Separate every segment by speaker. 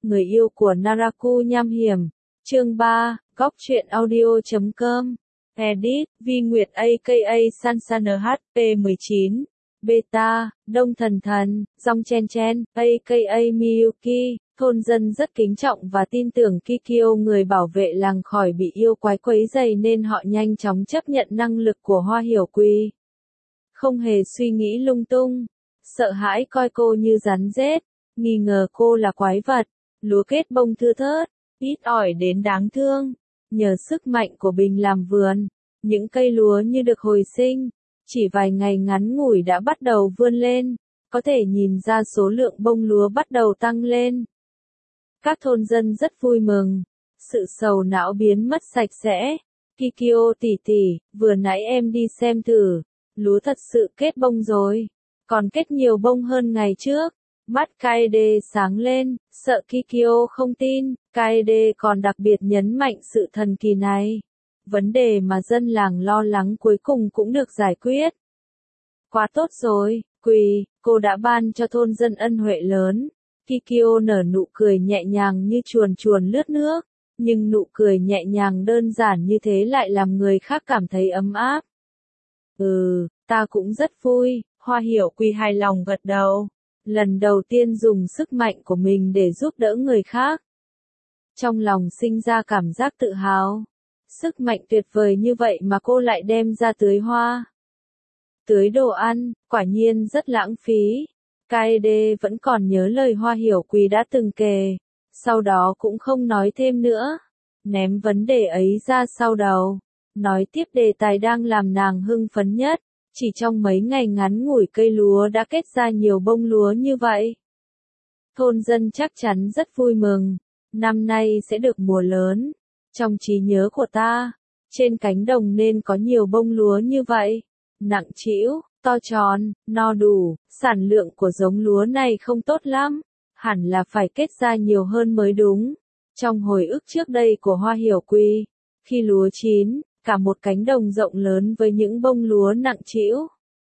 Speaker 1: người yêu của Naraku nham hiểm. Chương 3, góc truyện audio.com. Edit, Vi Nguyệt aka Sansana HP 19. Beta, Đông Thần Thần, Dong Chen Chen, aka Miyuki, thôn dân rất kính trọng và tin tưởng Kikyo người bảo vệ làng khỏi bị yêu quái quấy rầy nên họ nhanh chóng chấp nhận năng lực của Hoa Hiểu Quy. Không hề suy nghĩ lung tung, sợ hãi coi cô như rắn rết, nghi ngờ cô là quái vật, lúa kết bông thưa thớt, ít ỏi đến đáng thương. Nhờ sức mạnh của Bình làm vườn, những cây lúa như được hồi sinh, chỉ vài ngày ngắn ngủi đã bắt đầu vươn lên, có thể nhìn ra số lượng bông lúa bắt đầu tăng lên. Các thôn dân rất vui mừng, sự sầu não biến mất sạch sẽ. Kikyo tỷ tỷ, vừa nãy em đi xem thử, lúa thật sự kết bông rồi, còn kết nhiều bông hơn ngày trước. Mắt Kaede sáng lên, sợ Kikyo không tin, Kaede còn đặc biệt nhấn mạnh sự thần kỳ này. Vấn đề mà dân làng lo lắng cuối cùng cũng được giải quyết. Quá tốt rồi, Quỳ, cô đã ban cho thôn dân ân huệ lớn. Kikyo nở nụ cười nhẹ nhàng như chuồn chuồn lướt nước, nhưng nụ cười nhẹ nhàng đơn giản như thế lại làm người khác cảm thấy ấm áp. Ta cũng rất vui, Hoa Hiểu Quy hài lòng gật đầu. Lần đầu tiên dùng sức mạnh của mình để giúp đỡ người khác. Trong lòng sinh ra cảm giác tự hào. Sức mạnh tuyệt vời như vậy mà cô lại đem ra tưới hoa. Tưới đồ ăn, quả nhiên rất lãng phí. Kaede vẫn còn nhớ lời Hoa Hiểu Quy đã từng kể. Sau đó cũng không nói thêm nữa. Ném vấn đề ấy ra sau đầu. Nói tiếp đề tài đang làm nàng hưng phấn nhất. Chỉ trong mấy ngày ngắn ngủi cây lúa đã kết ra nhiều bông lúa như vậy. Thôn dân chắc chắn rất vui mừng. Năm nay sẽ được mùa lớn. Trong trí nhớ của ta, trên cánh đồng nên có nhiều bông lúa như vậy. Nặng trĩu, to tròn, no đủ, sản lượng của giống lúa này không tốt lắm. Hẳn là phải kết ra nhiều hơn mới đúng. Trong hồi ức trước đây của Hoa Hiểu Quy, khi lúa chín, cả một cánh đồng rộng lớn với những bông lúa nặng trĩu.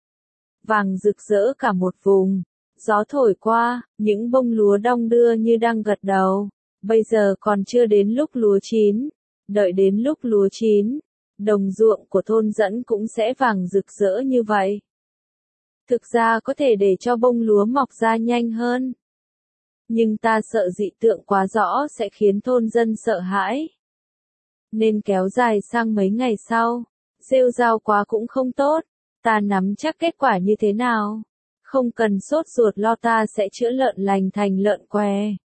Speaker 1: Vàng rực rỡ cả một vùng. Gió thổi qua, những bông lúa đong đưa như đang gật đầu. Bây giờ còn chưa đến lúc lúa chín. Đợi đến lúc lúa chín, đồng ruộng của thôn dẫn cũng sẽ vàng rực rỡ như vậy. Thực ra có thể để cho bông lúa mọc ra nhanh hơn. Nhưng ta sợ dị tượng quá rõ sẽ khiến thôn dân sợ hãi. Nên kéo dài sang mấy ngày sau. Rêu rao quá cũng không tốt. Ta nắm chắc kết quả như thế nào. Không cần sốt ruột lo, ta sẽ chữa lợn lành thành lợn què.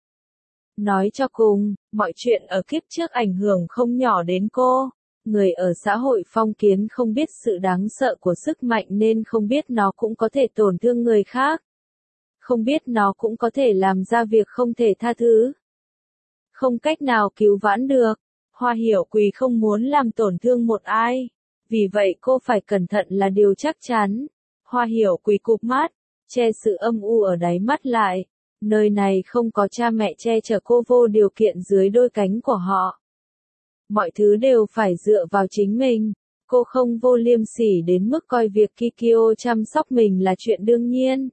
Speaker 1: Nói cho cùng, mọi chuyện ở kiếp trước ảnh hưởng không nhỏ đến cô. Người ở xã hội phong kiến không biết sự đáng sợ của sức mạnh nên không biết nó cũng có thể tổn thương người khác. Không biết nó cũng có thể làm ra việc không thể tha thứ. Không cách nào cứu vãn được. Hoa Hiểu Quy không muốn làm tổn thương một ai. Vì vậy cô phải cẩn thận là điều chắc chắn. Hoa Hiểu Quy cụp mắt, che sự âm u ở đáy mắt lại. Nơi này không có cha mẹ che chở cô vô điều kiện dưới đôi cánh của họ. Mọi thứ đều phải dựa vào chính mình. Cô không vô liêm sỉ đến mức coi việc Kikyo chăm sóc mình là chuyện đương nhiên.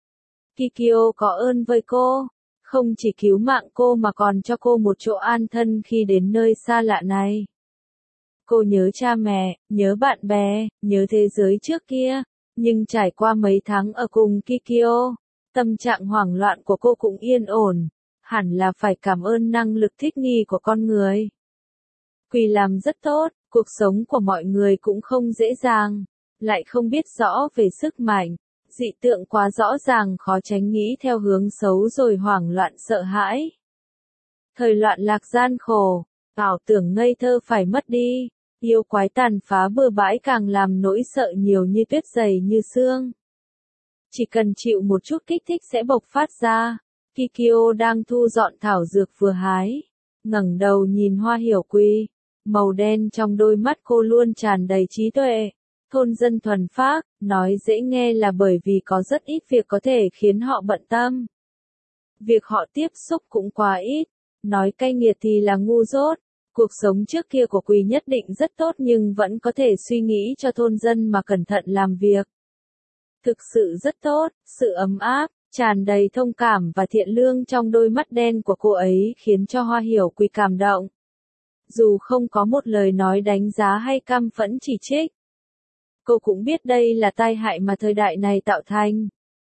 Speaker 1: Kikyo có ơn với cô. Không chỉ cứu mạng cô mà còn cho cô một chỗ an thân khi đến nơi xa lạ này. Cô nhớ cha mẹ, nhớ bạn bè, nhớ thế giới trước kia. Nhưng trải qua mấy tháng ở cùng Kikyo, tâm trạng hoảng loạn của cô cũng yên ổn. Hẳn là phải cảm ơn năng lực thích nghi của con người. Quy làm rất tốt, cuộc sống của mọi người cũng không dễ dàng. Lại không biết rõ về sức mạnh. Dị tượng quá rõ ràng khó tránh nghĩ theo hướng xấu rồi hoảng loạn sợ hãi. Thời loạn lạc gian khổ, ảo tưởng ngây thơ phải mất đi. Yêu quái tàn phá bừa bãi càng làm nỗi sợ nhiều như tuyết dày như xương. Chỉ cần chịu một chút kích thích sẽ bộc phát ra. Kikyo đang thu dọn thảo dược vừa hái. Ngẩng đầu nhìn Hoa Hiểu Quy. Màu đen trong đôi mắt cô luôn tràn đầy trí tuệ. Thôn dân thuần phác, nói dễ nghe là bởi vì có rất ít việc có thể khiến họ bận tâm. Việc họ tiếp xúc cũng quá ít. Nói cay nghiệt thì là ngu dốt. Cuộc sống trước kia của Quy nhất định rất tốt nhưng vẫn có thể suy nghĩ cho thôn dân mà cẩn thận làm việc. Thực sự rất tốt, sự ấm áp, Tràn đầy thông cảm và thiện lương trong đôi mắt đen của cô ấy khiến cho Hoa Hiểu Quỳ cảm động. Dù không có một lời nói đánh giá hay căm phẫn chỉ trích, cô cũng biết đây là tai hại mà thời đại này tạo thành.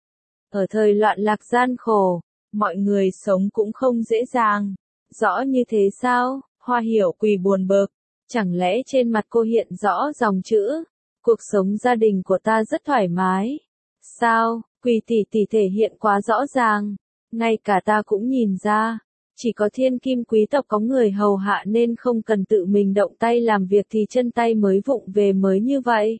Speaker 1: Ở thời loạn lạc gian khổ, mọi người sống cũng không dễ dàng. Rõ như thế sao? Hoa Hiểu Quỳ buồn bực. Chẳng lẽ trên mặt cô hiện rõ dòng chữ, cuộc sống gia đình của ta rất thoải mái. Sao? Quỳ tỷ tỷ thể hiện quá rõ ràng. Ngay cả ta cũng nhìn ra. Chỉ có thiên kim quý tộc có người hầu hạ nên không cần tự mình động tay làm việc thì chân tay mới vụng về mới như vậy.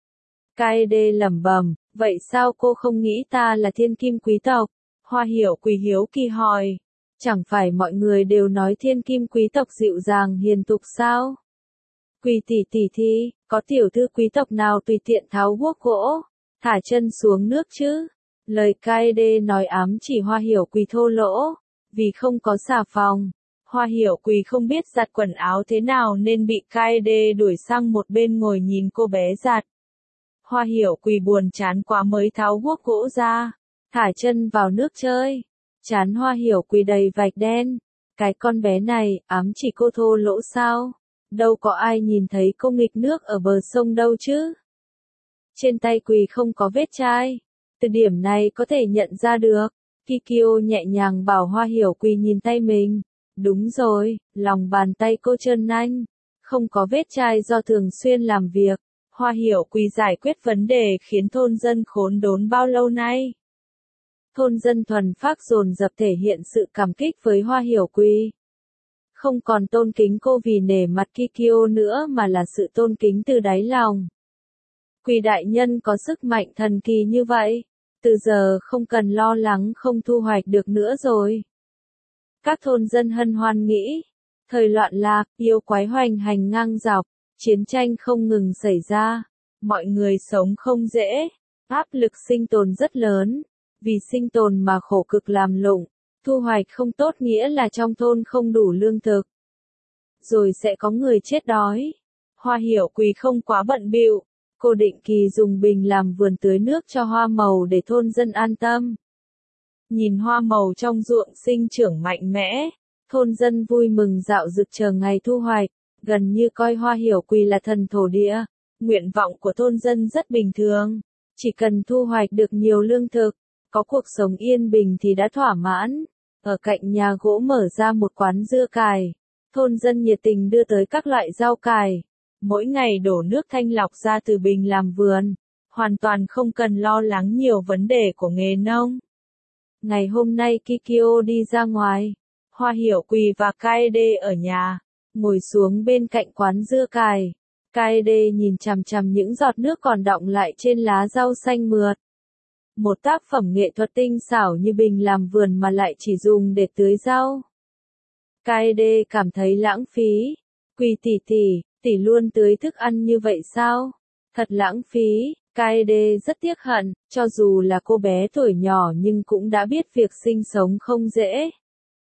Speaker 1: Kaede lẩm bẩm, vậy sao cô không nghĩ ta là thiên kim quý tộc? Hoa Hiểu Quỳ hiếu kỳ hỏi. Chẳng phải mọi người đều nói thiên kim quý tộc dịu dàng hiền tục sao? Quỳ tỷ tỷ thì, có tiểu thư quý tộc nào tùy tiện tháo guốc gỗ, thả chân xuống nước chứ? Lời Kaede nói ám chỉ Hoa Hiểu Quỳ thô lỗ, vì không có xà phòng. Hoa Hiểu Quỳ không biết giặt quần áo thế nào nên bị Kaede đuổi sang một bên ngồi nhìn cô bé giặt. Hoa Hiểu Quỳ buồn chán quá mới tháo guốc gỗ ra, thả chân vào nước chơi. Chán Hoa Hiểu Quỳ đầy vạch đen. Cái con bé này, ám chỉ cô thô lỗ sao? Đâu có ai nhìn thấy cô nghịch nước ở bờ sông đâu chứ. Trên tay Quỳ không có vết chai. Từ điểm này có thể nhận ra được. Kikyo nhẹ nhàng bảo Hoa Hiểu Quỳ nhìn tay mình. Đúng rồi, lòng bàn tay cô trơn nanh. Không có vết chai do thường xuyên làm việc. Hoa Hiểu Quỳ giải quyết vấn đề khiến thôn dân khốn đốn bao lâu nay. Thôn dân thuần phác dồn dập thể hiện sự cảm kích với Hoa Hiểu Quỳ. Không còn tôn kính cô vì nể mặt Kikyo nữa mà là sự tôn kính từ đáy lòng. Quỳ đại nhân có sức mạnh thần kỳ như vậy, từ giờ không cần lo lắng không thu hoạch được nữa rồi. Các thôn dân hân hoan nghĩ, thời loạn lạc, yêu quái hoành hành ngang dọc, chiến tranh không ngừng xảy ra, mọi người sống không dễ, áp lực sinh tồn rất lớn, vì sinh tồn mà khổ cực làm lụng, thu hoạch không tốt nghĩa là trong thôn không đủ lương thực. Rồi sẽ có người chết đói. Hoa Hiểu Quỳ không quá bận bịu, cô định kỳ dùng bình làm vườn tưới nước cho hoa màu để thôn dân an tâm. Nhìn hoa màu trong ruộng sinh trưởng mạnh mẽ, thôn dân vui mừng dạo dực chờ ngày thu hoạch, gần như coi Hoa Hiểu Quỳ là thần thổ địa. Nguyện vọng của thôn dân rất bình thường, chỉ cần thu hoạch được nhiều lương thực, có cuộc sống yên bình thì đã thỏa mãn. Ở cạnh nhà gỗ mở ra một quán dưa cải, thôn dân nhiệt tình đưa tới các loại rau cải. Mỗi ngày đổ nước thanh lọc ra từ bình làm vườn, hoàn toàn không cần lo lắng nhiều vấn đề của nghề nông. Ngày hôm nay Kikyo đi ra ngoài, Hoa Hiểu Quỳ và Kaede ở nhà, ngồi xuống bên cạnh quán dưa cải. Kaede nhìn chằm chằm những giọt nước còn đọng lại trên lá rau xanh mượt. Một tác phẩm nghệ thuật tinh xảo như bình làm vườn mà lại chỉ dùng để tưới rau. Kaede cảm thấy lãng phí. Quỳ tỷ tỷ luôn tưới thức ăn như vậy sao? Thật lãng phí. Kaede rất tiếc hận, cho dù là cô bé tuổi nhỏ nhưng cũng đã biết việc sinh sống không dễ.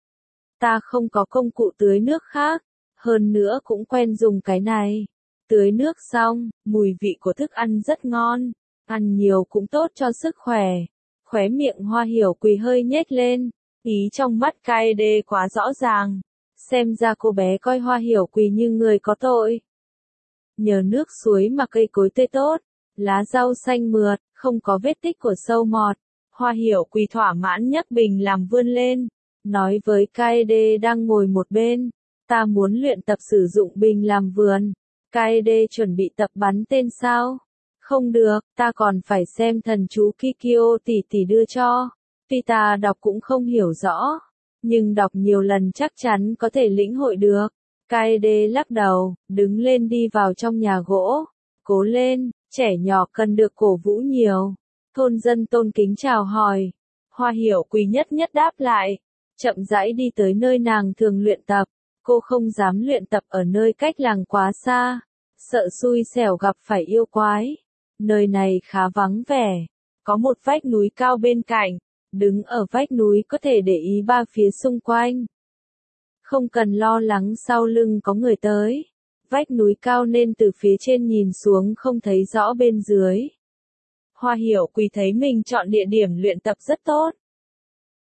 Speaker 1: Ta không có công cụ tưới nước khác, hơn nữa cũng quen dùng cái này. Tưới nước xong, mùi vị của thức ăn rất ngon, ăn nhiều cũng tốt cho sức khỏe. Khóe miệng Hoa Hiểu Quỳ hơi nhếch lên, ý trong mắt Kaede quá rõ ràng. Xem ra cô bé coi Hoa Hiểu Quỳ như người có tội. Nhờ nước suối mà cây cối tươi tốt, lá rau xanh mượt, không có vết tích của sâu mọt. Hoa Hiểu Quỳ thỏa mãn nhấc bình làm vươn lên, nói với Kaede đang ngồi một bên, ta muốn luyện tập sử dụng bình làm vườn. Kaede chuẩn bị tập bắn tên sao? Không được, ta còn phải xem thần chú Kikyo tỷ tỷ đưa cho. Tuy ta đọc cũng không hiểu rõ, nhưng đọc nhiều lần chắc chắn có thể lĩnh hội được. Kaede lắc đầu, đứng lên đi vào trong nhà gỗ. Cố lên, trẻ nhỏ cần được cổ vũ nhiều. Thôn dân tôn kính chào hỏi. Hoa Hiểu Quỳ nhất nhất đáp lại. Chậm rãi đi tới nơi nàng thường luyện tập. Cô không dám luyện tập ở nơi cách làng quá xa, sợ xui xẻo gặp phải yêu quái. Nơi này khá vắng vẻ, có một vách núi cao bên cạnh, đứng ở vách núi có thể để ý ba phía xung quanh. Không cần lo lắng sau lưng có người tới. Vách núi cao nên từ phía trên nhìn xuống không thấy rõ bên dưới. Hoa Hiểu Quỳ thấy mình chọn địa điểm luyện tập rất tốt.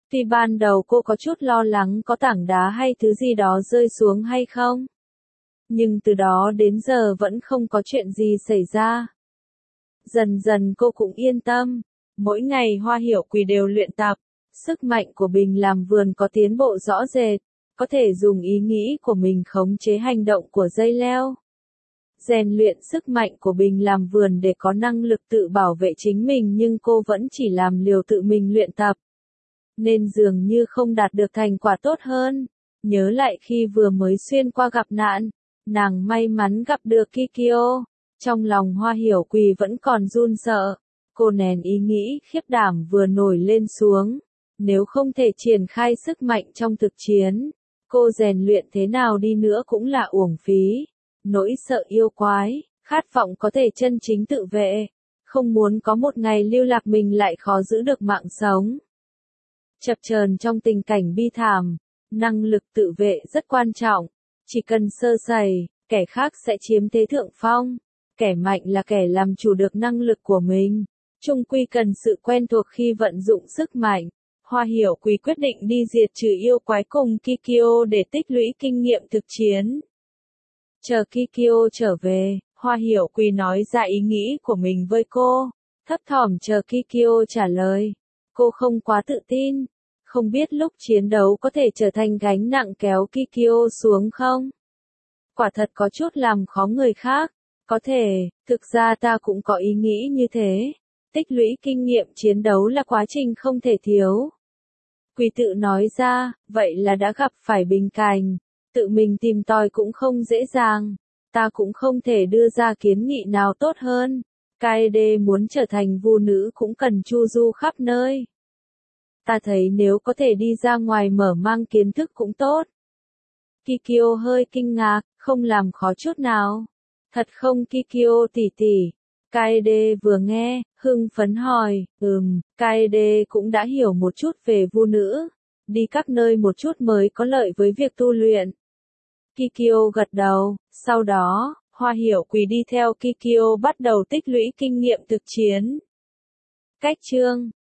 Speaker 1: Tuy ban đầu cô có chút lo lắng có tảng đá hay thứ gì đó rơi xuống hay không. Nhưng từ đó đến giờ vẫn không có chuyện gì xảy ra. Dần dần cô cũng yên tâm. Mỗi ngày Hoa Hiểu Quỳ đều luyện tập. Sức mạnh của Bình làm vườn có tiến bộ rõ rệt. Có thể dùng ý nghĩ của mình khống chế hành động của dây leo. Rèn luyện sức mạnh của Bình làm vườn để có năng lực tự bảo vệ chính mình, nhưng cô vẫn chỉ làm liều tự mình luyện tập. Nên dường như không đạt được thành quả tốt hơn. Nhớ lại khi vừa mới xuyên qua gặp nạn, nàng may mắn gặp được Kikyo. Trong lòng Hoa Hiểu Quỳ vẫn còn run sợ. Cô nén ý nghĩ khiếp đảm vừa nổi lên xuống. Nếu không thể triển khai sức mạnh trong thực chiến, cô rèn luyện thế nào đi nữa cũng là uổng phí. Nỗi sợ yêu quái, khát vọng có thể chân chính tự vệ. Không muốn có một ngày lưu lạc mình lại khó giữ được mạng sống. Chập chờn trong tình cảnh bi thảm, năng lực tự vệ rất quan trọng. Chỉ cần sơ sẩy, kẻ khác sẽ chiếm thế thượng phong. Kẻ mạnh là kẻ làm chủ được năng lực của mình. Chung quy cần sự quen thuộc khi vận dụng sức mạnh. Hoa Hiểu Quỳ quyết định đi diệt trừ yêu quái cùng Kikyo để tích lũy kinh nghiệm thực chiến. Chờ Kikyo trở về, Hoa Hiểu Quỳ nói ra ý nghĩ của mình với cô. Thấp thỏm chờ Kikyo trả lời. Cô không quá tự tin. Không biết lúc chiến đấu có thể trở thành gánh nặng kéo Kikyo xuống không? Quả thật có chút làm khó người khác. Có thể, thực ra ta cũng có ý nghĩ như thế. Tích lũy kinh nghiệm chiến đấu là quá trình không thể thiếu. Quỳ tự nói ra, vậy là đã gặp phải bình cảnh. Tự mình tìm tòi cũng không dễ dàng. Ta cũng không thể đưa ra kiến nghị nào tốt hơn. Kaede muốn trở thành vu nữ cũng cần chu du khắp nơi. Ta thấy nếu có thể đi ra ngoài mở mang kiến thức cũng tốt. Kikyo hơi kinh ngạc, không làm khó chút nào. Thật không Kikyo tỷ tỷ? Kaede vừa nghe, hưng phấn hỏi, Kaede cũng đã hiểu một chút về vu nữ. Đi các nơi một chút mới có lợi với việc tu luyện. Kikyo gật đầu, sau đó, Hoa Hiểu Quỳ đi theo Kikyo bắt đầu tích lũy kinh nghiệm thực chiến. Cách chương